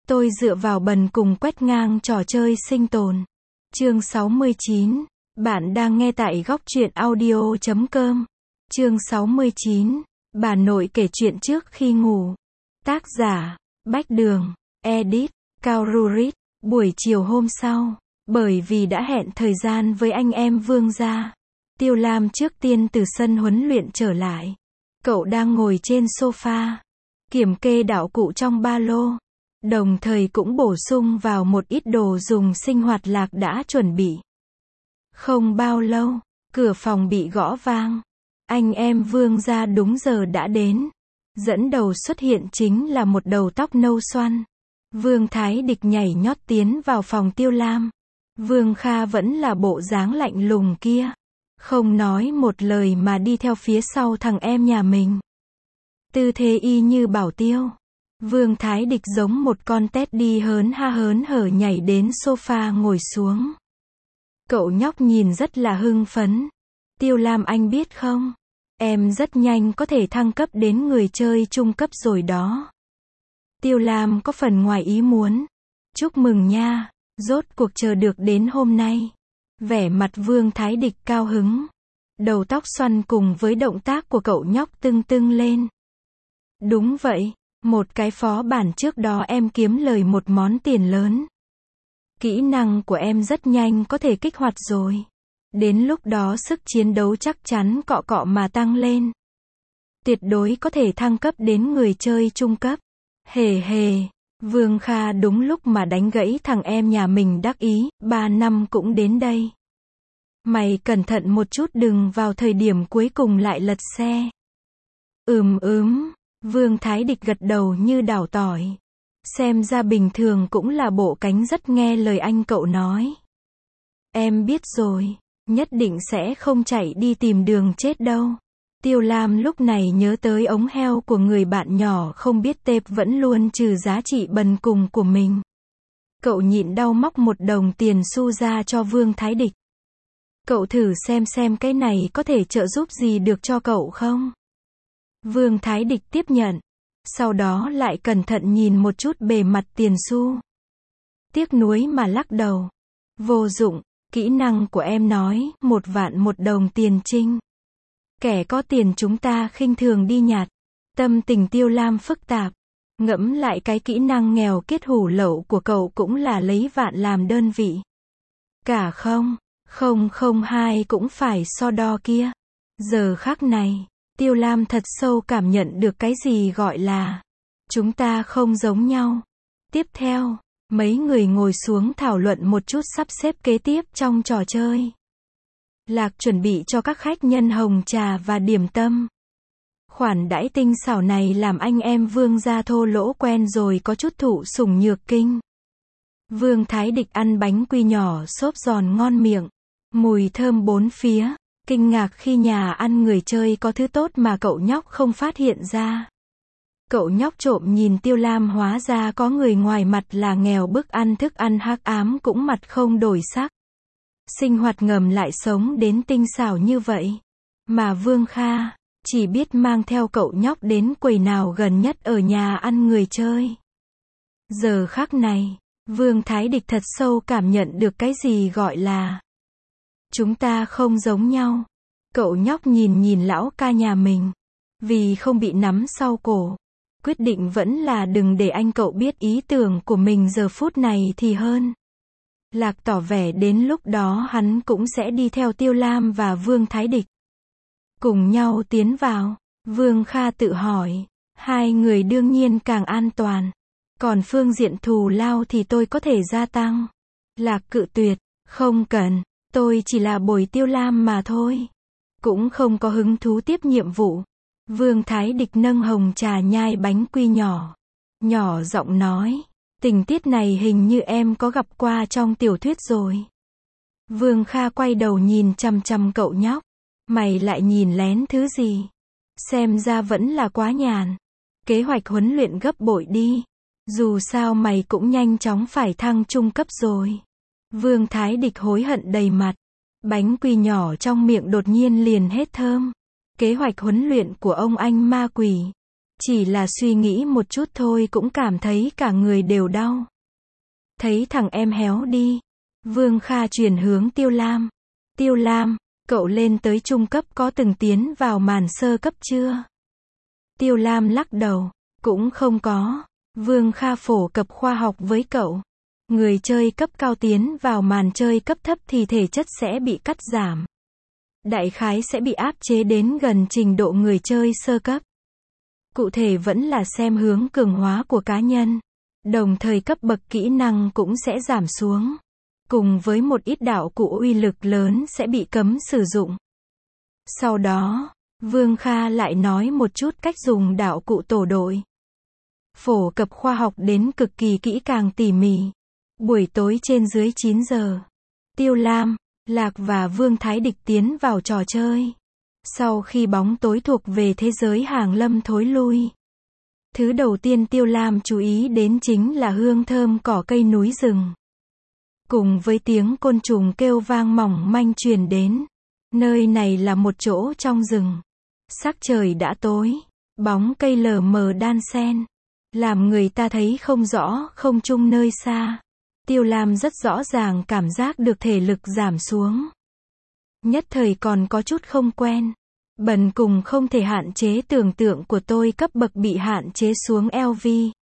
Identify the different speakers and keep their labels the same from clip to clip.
Speaker 1: Tôi dựa vào bần cùng quét ngang trò chơi sinh tồn. Chương 69. Bạn đang nghe tại góc truyện audio.com. Chương 69. Bà nội kể chuyện trước khi ngủ. Tác giả: Bách Đường. Edit: Cao Rurit. Buổi chiều hôm sau, bởi vì đã hẹn thời gian với anh em Vương gia, Tiêu Lam trước tiên từ sân huấn luyện trở lại. Cậu đang ngồi trên sofa, kiểm kê đạo cụ trong ba lô, đồng thời cũng bổ sung vào một ít đồ dùng sinh hoạt Lạc đã chuẩn bị. Không bao lâu, cửa phòng bị gõ vang. Anh em Vương gia đúng giờ đã đến. Dẫn đầu xuất hiện chính là một đầu tóc nâu xoăn. Vương Thái Địch nhảy nhót tiến vào phòng Tiêu Lam. Vương Kha vẫn là bộ dáng lạnh lùng kia, không nói một lời mà đi theo phía sau thằng em nhà mình. Tư thế y như bảo tiêu. Vương Thái Địch giống một con tét đi hớn hở nhảy đến sofa ngồi xuống. Cậu nhóc nhìn rất là hưng phấn. Tiêu Lam, anh biết không, em rất nhanh có thể thăng cấp đến người chơi trung cấp rồi đó. Tiêu Lam có phần ngoài ý muốn. Chúc mừng nha, rốt cuộc chờ được đến hôm nay. Vẻ mặt Vương Thái Địch cao hứng. Đầu tóc xoăn cùng với động tác của cậu nhóc tưng lên. Đúng vậy, một cái phó bản trước đó em kiếm lời một món tiền lớn. Kỹ năng của em rất nhanh có thể kích hoạt rồi. Đến lúc đó sức chiến đấu chắc chắn cọ mà tăng lên. Tuyệt đối có thể thăng cấp đến người chơi trung cấp. Hề hề, Vương Kha đúng lúc mà đánh gãy thằng em nhà mình đắc ý, 3 năm cũng đến đây. Mày cẩn thận một chút đừng vào thời điểm cuối cùng lại lật xe. Vương Thái Địch gật đầu như đảo tỏi. Xem ra bình thường cũng là bộ cánh rất nghe lời anh cậu nói. Em biết rồi, nhất định sẽ không chạy đi tìm đường chết đâu. Tiêu Lam lúc này nhớ tới ống heo của người bạn nhỏ không biết tệp vẫn luôn trừ giá trị bần cùng của mình. Cậu nhịn đau móc một đồng tiền xu ra cho Vương Thái Địch. Cậu thử xem cái này có thể trợ giúp gì được cho cậu không? Vương Thái Địch tiếp nhận. Sau đó lại cẩn thận nhìn một chút bề mặt tiền xu. Tiếc nuối mà lắc đầu. Vô dụng, kỹ năng của em nói, 1 vạn 1 đồng tiền trinh. Kẻ có tiền chúng ta khinh thường đi nhặt. Tâm tình Tiêu Lam phức tạp. Ngẫm lại cái kỹ năng nghèo kiết hủ lậu của cậu cũng là lấy vạn làm đơn vị. Cả 0,002 cũng phải so đo kia. Giờ khắc này, Tiêu Lam thật sâu cảm nhận được cái gì gọi là chúng ta không giống nhau. Tiếp theo, mấy người ngồi xuống thảo luận một chút sắp xếp kế tiếp trong trò chơi. Lạc chuẩn bị cho các khách nhân hồng trà và điểm tâm. Khoản đãi tinh xảo này làm anh em Vương gia thô lỗ quen rồi có chút thụ sủng nhược kinh. Vương Thái Địch ăn bánh quy nhỏ xốp giòn ngon miệng, mùi thơm bốn phía, kinh ngạc khi nhà ăn người chơi có thứ tốt mà cậu nhóc không phát hiện ra. Cậu nhóc trộm nhìn Tiêu Lam, hóa ra có người ngoài mặt là nghèo bức ăn thức ăn hắc ám cũng mặt không đổi sắc. Sinh hoạt ngầm lại sống đến tinh xảo như vậy. Mà Vương Kha chỉ biết mang theo cậu nhóc đến quầy nào gần nhất ở nhà ăn người chơi. Giờ khắc này, Vương Thái Địch thật sâu cảm nhận được cái gì gọi là chúng ta không giống nhau. Cậu nhóc nhìn lão ca nhà mình. Vì không bị nắm sau cổ, quyết định vẫn là đừng để anh cậu biết ý tưởng của mình giờ phút này thì hơn. Lạc tỏ vẻ đến lúc đó hắn cũng sẽ đi theo Tiêu Lam và Vương Thái Địch. Cùng nhau tiến vào. Vương Kha tự hỏi. Hai người đương nhiên càng an toàn. Còn phương diện thù lao thì tôi có thể gia tăng. Lạc cự tuyệt. Không cần. Tôi chỉ là bồi Tiêu Lam mà thôi. Cũng không có hứng thú tiếp nhiệm vụ. Vương Thái Địch nâng hồng trà nhai bánh quy nhỏ. Nhỏ giọng nói. Tình tiết này hình như em có gặp qua trong tiểu thuyết rồi. Vương Kha quay đầu nhìn chằm cậu nhóc. Mày lại nhìn lén thứ gì? Xem ra vẫn là quá nhàn. Kế hoạch huấn luyện gấp bội đi. Dù sao mày cũng nhanh chóng phải thăng trung cấp rồi. Vương Thái Địch hối hận đầy mặt. Bánh quy nhỏ trong miệng đột nhiên liền hết thơm. Kế hoạch huấn luyện của ông anh ma quỷ. Chỉ là suy nghĩ một chút thôi cũng cảm thấy cả người đều đau. Thấy thằng em héo đi. Vương Kha chuyển hướng Tiêu Lam. Tiêu Lam, cậu lên tới trung cấp có từng tiến vào màn sơ cấp chưa? Tiêu Lam lắc đầu. Cũng không có. Vương Kha phổ cập khoa học với cậu. Người chơi cấp cao tiến vào màn chơi cấp thấp thì thể chất sẽ bị cắt giảm. Đại khái sẽ bị áp chế đến gần trình độ người chơi sơ cấp. Cụ thể vẫn là xem hướng cường hóa của cá nhân. Đồng thời cấp bậc kỹ năng cũng sẽ giảm xuống. Cùng với một ít đạo cụ uy lực lớn sẽ bị cấm sử dụng. Sau đó, Vương Kha lại nói một chút cách dùng đạo cụ tổ đội. Phổ cập khoa học đến cực kỳ kỹ càng tỉ mỉ. Buổi tối trên dưới 9 giờ. Tiêu Lam, Lạc và Vương Thái Địch tiến vào trò chơi. Sau khi bóng tối thuộc về thế giới hàng lâm thối lui. Thứ đầu tiên Tiêu Lam chú ý đến chính là hương thơm cỏ cây núi rừng. Cùng với tiếng côn trùng kêu vang mỏng manh truyền đến. Nơi này là một chỗ trong rừng. Sắc trời đã tối. Bóng cây lờ mờ đan xen. Làm người ta thấy không rõ không trung nơi xa. Tiêu Lam rất rõ ràng cảm giác được thể lực giảm xuống. Nhất thời còn có chút không quen. Bần cùng không thể hạn chế tưởng tượng của tôi cấp bậc bị hạn chế xuống LV.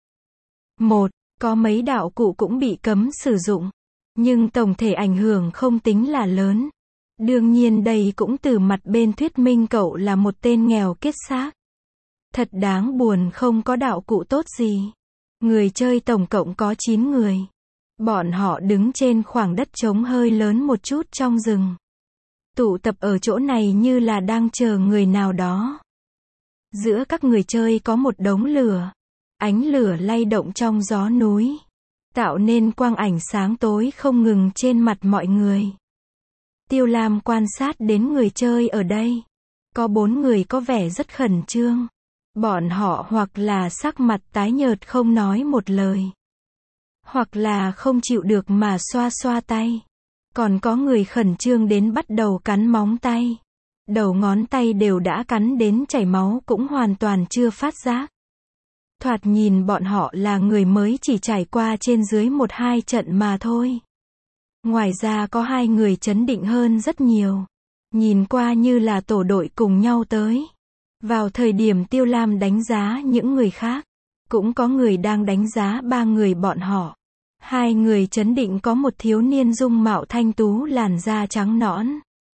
Speaker 1: Có mấy đạo cụ cũng bị cấm sử dụng. Nhưng tổng thể ảnh hưởng không tính là lớn. Đương nhiên đây cũng từ mặt bên thuyết minh cậu là một tên nghèo kiết xác. Thật đáng buồn không có đạo cụ tốt gì. Người chơi tổng cộng có 9 người. Bọn họ đứng trên khoảng đất trống hơi lớn một chút trong rừng. Tụ tập ở chỗ này như là đang chờ người nào đó. Giữa các người chơi có một đống lửa. Ánh lửa lay động trong gió núi. Tạo nên quang ảnh sáng tối không ngừng trên mặt mọi người. Tiêu Lam quan sát đến người chơi ở đây. Có 4 người có vẻ rất khẩn trương. Bọn họ hoặc là sắc mặt tái nhợt không nói một lời. Hoặc là không chịu được mà xoa xoa tay. Còn có người khẩn trương đến bắt đầu cắn móng tay. Đầu ngón tay đều đã cắn đến chảy máu cũng hoàn toàn chưa phát giác. Thoạt nhìn bọn họ là người mới chỉ trải qua trên dưới 1-2 trận mà thôi. Ngoài ra có 2 người trấn định hơn rất nhiều. Nhìn qua như là tổ đội cùng nhau tới. Vào thời điểm Tiêu Lam đánh giá những người khác, cũng có người đang đánh giá 3 người bọn họ. 2 người trấn định có một thiếu niên dung mạo thanh tú làn da trắng nõn.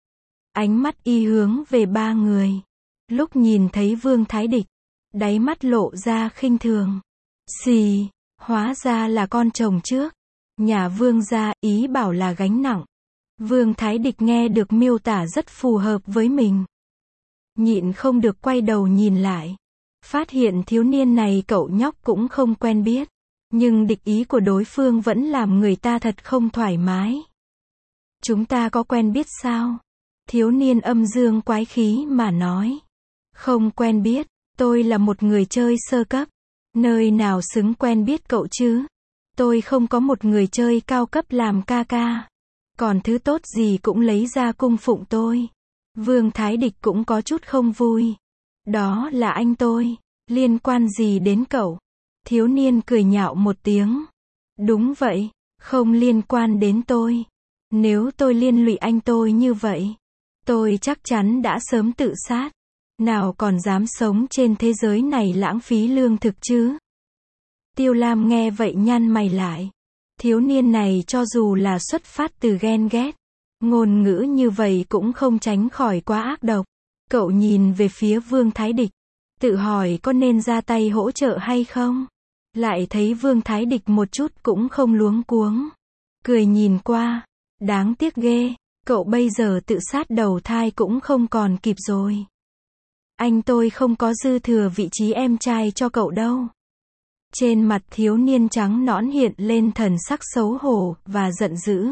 Speaker 1: Ánh mắt y hướng về 3 người. Lúc nhìn thấy Vương Thái Địch, đáy mắt lộ ra khinh thường. Xì, hóa ra là con chồng trước. Nhà Vương gia ý bảo là gánh nặng. Vương Thái Địch nghe được miêu tả rất phù hợp với mình. Nhịn không được quay đầu nhìn lại. Phát hiện thiếu niên này cậu nhóc cũng không quen biết. Nhưng địch ý của đối phương vẫn làm người ta thật không thoải mái. Chúng ta có quen biết sao? Thiếu niên âm dương quái khí mà nói. Không quen biết, tôi là một người chơi sơ cấp. Nơi nào xứng quen biết cậu chứ? Tôi không có một người chơi cao cấp làm ca ca. Còn thứ tốt gì cũng lấy ra cung phụng tôi. Vương Thái Địch cũng có chút không vui. Đó là anh tôi, liên quan gì đến cậu? Thiếu niên cười nhạo một tiếng. Đúng vậy, không liên quan đến tôi. Nếu tôi liên lụy anh tôi như vậy, tôi chắc chắn đã sớm tự sát. Nào còn dám sống trên thế giới này lãng phí lương thực chứ? Tiêu Lam nghe vậy nhăn mày lại. Thiếu niên này cho dù là xuất phát từ ghen ghét, ngôn ngữ như vậy cũng không tránh khỏi quá ác độc. Cậu nhìn về phía Vương Thái Địch, tự hỏi có nên ra tay hỗ trợ hay không? Lại thấy Vương Thái Địch một chút cũng không luống cuống. Cười nhìn qua, đáng tiếc ghê, cậu bây giờ tự sát đầu thai cũng không còn kịp rồi. Anh tôi không có dư thừa vị trí em trai cho cậu đâu. Trên mặt thiếu niên trắng nõn hiện lên thần sắc xấu hổ và giận dữ.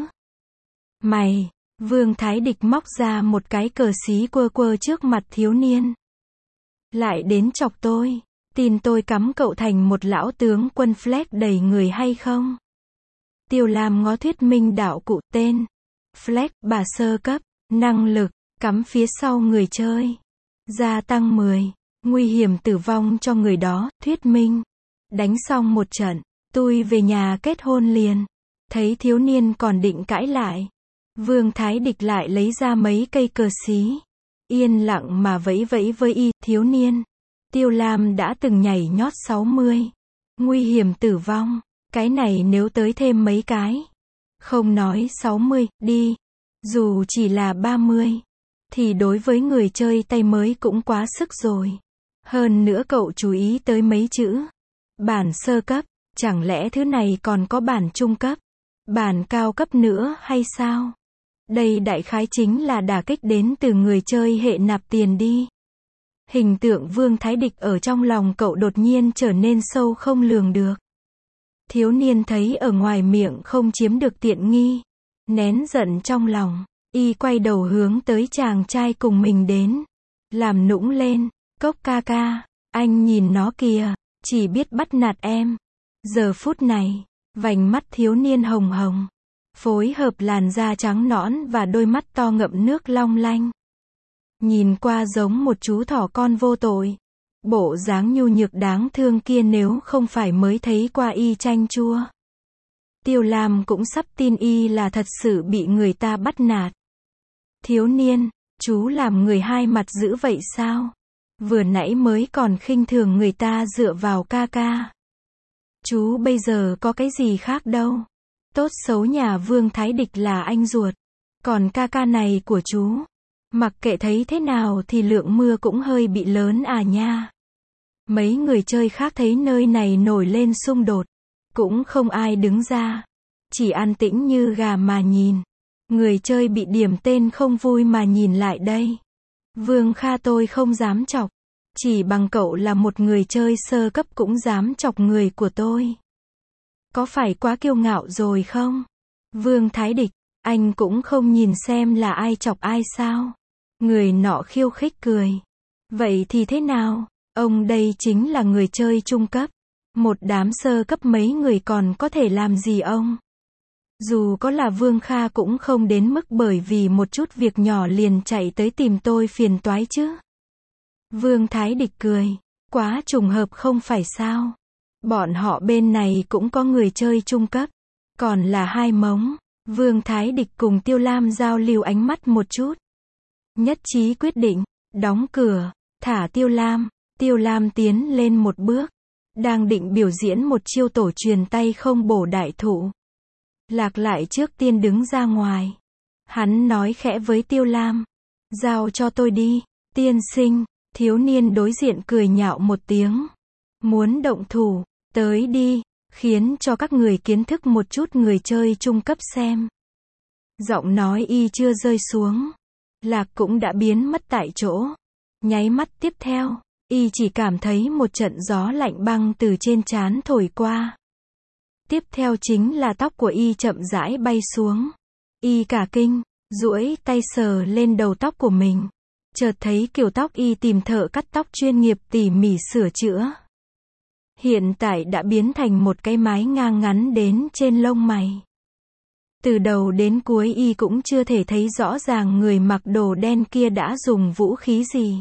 Speaker 1: Mày, Vương Thái Địch móc ra một cái cờ xí quơ quơ trước mặt thiếu niên. Lại đến chọc tôi, tin tôi cắm cậu thành một lão tướng quân flex đầy người hay không? Tiêu Lam ngó thuyết minh đạo cụ tên. Flex, bà sơ cấp, năng lực, cắm phía sau người chơi. Gia tăng 10. nguy hiểm tử vong cho người đó, thuyết minh. Đánh xong một trận, tôi về nhà kết hôn liền. Thấy thiếu niên còn định cãi lại. Vương Thái Địch lại lấy ra mấy cây cờ xí. Yên lặng mà vẫy vẫy với y, thiếu niên. Tiêu Lam đã từng nhảy nhót 60. Nguy hiểm tử vong. Cái này nếu tới thêm mấy cái. Không nói 60, đi. Dù chỉ là 30. Thì đối với người chơi tay mới cũng quá sức rồi. Hơn nữa cậu chú ý tới mấy chữ. Bản sơ cấp. Chẳng lẽ thứ này còn có bản trung cấp? Bản cao cấp nữa hay sao? Đây đại khái chính là đả kích đến từ người chơi hệ nạp tiền đi. Hình tượng Vương Thái Địch ở trong lòng cậu đột nhiên trở nên sâu không lường được. Thiếu niên thấy ở ngoài miệng không chiếm được tiện nghi. Nén giận trong lòng, y quay đầu hướng tới chàng trai cùng mình đến. Làm nũng lên, Cốc ca ca, anh nhìn nó kìa, chỉ biết bắt nạt em. Giờ phút này, vành mắt thiếu niên hồng hồng. Phối hợp làn da trắng nõn và đôi mắt to ngậm nước long lanh. Nhìn qua giống một chú thỏ con vô tội. Bộ dáng nhu nhược đáng thương kia nếu không phải mới thấy qua y chanh chua. Tiêu Lam cũng sắp tin y là thật sự bị người ta bắt nạt. Thiếu niên, chú làm người hai mặt dữ vậy sao? Vừa nãy mới còn khinh thường người ta dựa vào ca ca. Chú bây giờ có cái gì khác đâu. Tốt xấu nhà Vương Thái Địch là anh ruột. Còn ca ca này của chú, mặc kệ thấy thế nào thì lượng mưa cũng hơi bị lớn à nha. Mấy người chơi khác thấy nơi này nổi lên xung đột. Cũng không ai đứng ra. Chỉ an tĩnh như gà mà nhìn. Người chơi bị điểm tên không vui mà nhìn lại đây. Vương Kha tôi không dám chọc. Chỉ bằng cậu là một người chơi sơ cấp cũng dám chọc người của tôi. Có phải quá kiêu ngạo rồi không? Vương Thái Địch, anh cũng không nhìn xem là ai chọc ai sao? Người nọ khiêu khích cười. Vậy thì thế nào? Ông đây chính là người chơi trung cấp. Một đám sơ cấp mấy người còn có thể làm gì ông? Dù có là Vương Kha cũng không đến mức bởi vì một chút việc nhỏ liền chạy tới tìm tôi phiền toái chứ. Vương Thái Địch cười. Quá trùng hợp không phải sao? Bọn họ bên này cũng có người chơi trung cấp. Còn là hai mống. Vương Thái Địch cùng Tiêu Lam giao lưu ánh mắt một chút. Nhất trí quyết định. Đóng cửa. Thả Tiêu Lam. Tiêu Lam tiến lên một bước. Đang định biểu diễn một chiêu tổ truyền tay không bổ đại thụ. Lạc lại trước tiên đứng ra ngoài. Hắn nói khẽ với Tiêu Lam. Giao cho tôi đi. Tiên sinh. Thiếu niên đối diện cười nhạo một tiếng. Muốn động thủ, tới đi, khiến cho các người kiến thức một chút người chơi trung cấp xem. Giọng nói y chưa rơi xuống. Lạc cũng đã biến mất tại chỗ. Nháy mắt tiếp theo, y chỉ cảm thấy một trận gió lạnh băng từ trên trán thổi qua. Tiếp theo chính là tóc của y chậm rãi bay xuống. Y cả kinh, duỗi tay sờ lên đầu tóc của mình. Chợt thấy kiểu tóc y tìm thợ cắt tóc chuyên nghiệp tỉ mỉ sửa chữa. Hiện tại đã biến thành một cái mái ngang ngắn đến trên lông mày. Từ đầu đến cuối y cũng chưa thể thấy rõ ràng người mặc đồ đen kia đã dùng vũ khí gì.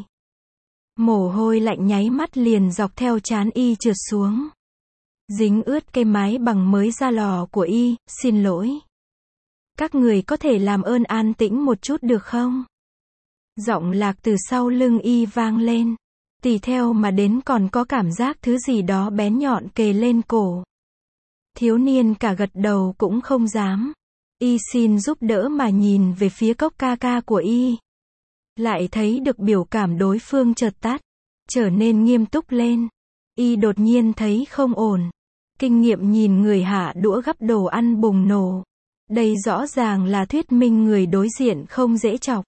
Speaker 1: Mồ hôi lạnh nháy mắt liền dọc theo trán y trượt xuống. Dính ướt cây mái bằng mới ra lò của y, xin lỗi. Các người có thể làm ơn an tĩnh một chút được không? Giọng Lạc từ sau lưng y vang lên. Tùy theo mà đến còn có cảm giác thứ gì đó bén nhọn kề lên cổ. Thiếu niên cả gật đầu cũng không dám. Y xin giúp đỡ mà nhìn về phía Cốc ca ca của y. Lại thấy được biểu cảm đối phương chợt tắt. Trở nên nghiêm túc lên. Y đột nhiên thấy không ổn. Kinh nghiệm nhìn người hạ đũa gắp đồ ăn bùng nổ. Đây rõ ràng là thuyết minh người đối diện không dễ chọc.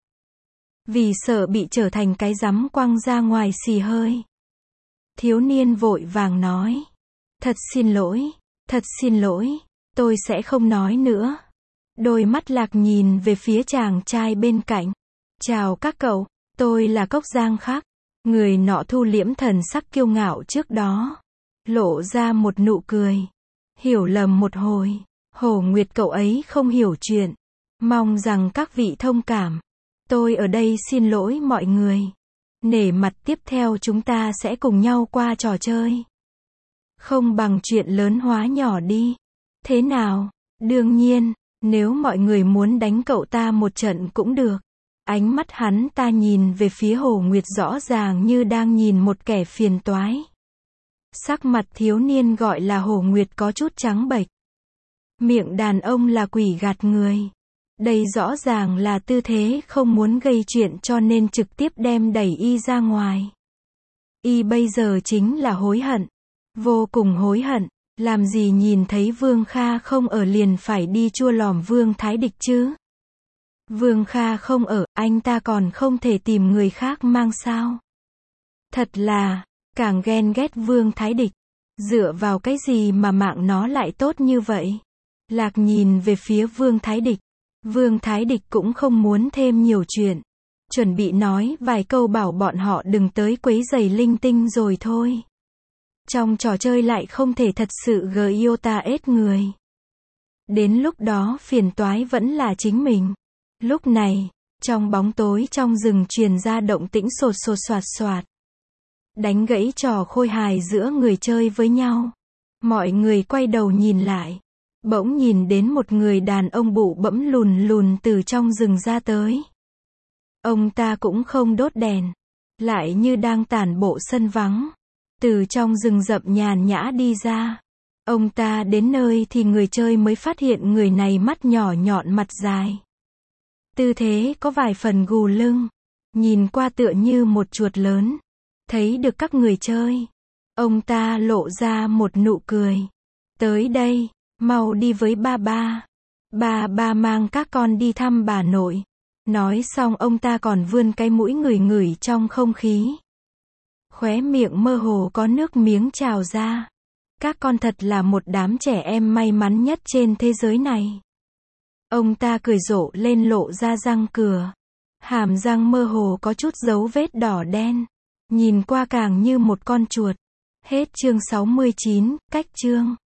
Speaker 1: Vì sợ bị trở thành cái rắm quăng ra ngoài xì hơi. Thiếu niên vội vàng nói. Thật xin lỗi, tôi sẽ không nói nữa. Đôi mắt Lạc nhìn về phía chàng trai bên cạnh. Chào các cậu, tôi là Cốc Giang Khắc. Người nọ thu liễm thần sắc kiêu ngạo trước đó. Lộ ra một nụ cười. Hiểu lầm một hồi. Hồ Nguyệt cậu ấy không hiểu chuyện. Mong rằng các vị thông cảm. Tôi ở đây xin lỗi mọi người. Nể mặt tiếp theo chúng ta sẽ cùng nhau qua trò chơi. Không bằng chuyện lớn hóa nhỏ đi. Thế nào? Đương nhiên, nếu mọi người muốn đánh cậu ta một trận cũng được. Ánh mắt hắn ta nhìn về phía Hồ Nguyệt rõ ràng như đang nhìn một kẻ phiền toái. Sắc mặt thiếu niên gọi là Hồ Nguyệt có chút trắng bệch. Miệng đàn ông là quỷ gạt người. Đây rõ ràng là tư thế không muốn gây chuyện cho nên trực tiếp đem đẩy y ra ngoài. Y bây giờ chính là hối hận. Vô cùng hối hận. Làm gì nhìn thấy Vương Kha không ở liền phải đi chua lòm Vương Thái Địch chứ? Vương Kha không ở, anh ta còn không thể tìm người khác mang sao? Thật là, càng ghen ghét Vương Thái Địch. Dựa vào cái gì mà mạng nó lại tốt như vậy? Lạc nhìn về phía Vương Thái Địch. Vương Thái Địch cũng không muốn thêm nhiều chuyện. Chuẩn bị nói vài câu bảo bọn họ đừng tới quấy rầy linh tinh rồi thôi. Trong trò chơi lại không thể thật sự Giota ết người. Đến lúc đó phiền toái vẫn là chính mình. Lúc này, trong bóng tối trong rừng truyền ra động tĩnh sột sột soạt soạt. Đánh gãy trò khôi hài giữa người chơi với nhau. Mọi người quay đầu nhìn lại. Bỗng nhìn đến một người đàn ông bụ bẫm lùn lùn từ trong rừng ra tới. Ông ta cũng không đốt đèn. Lại như đang tản bộ sân vắng. Từ trong rừng rậm nhàn nhã đi ra. Ông ta đến nơi thì người chơi mới phát hiện người này mắt nhỏ nhọn mặt dài. Tư thế có vài phần gù lưng. Nhìn qua tựa như một chuột lớn. Thấy được các người chơi. Ông ta lộ ra một nụ cười. Tới đây, mau đi với ba ba. Ba mang các con đi thăm bà nội. Nói xong ông ta còn vươn cái mũi ngửi ngửi trong không khí. Khóe miệng mơ hồ có nước miếng trào ra. Các con thật là một đám trẻ em may mắn nhất trên thế giới này. Ông ta cười rộ lên lộ ra răng cửa. Hàm răng mơ hồ có chút dấu vết đỏ đen. Nhìn qua càng như một con chuột. Hết chương 69, cách chương.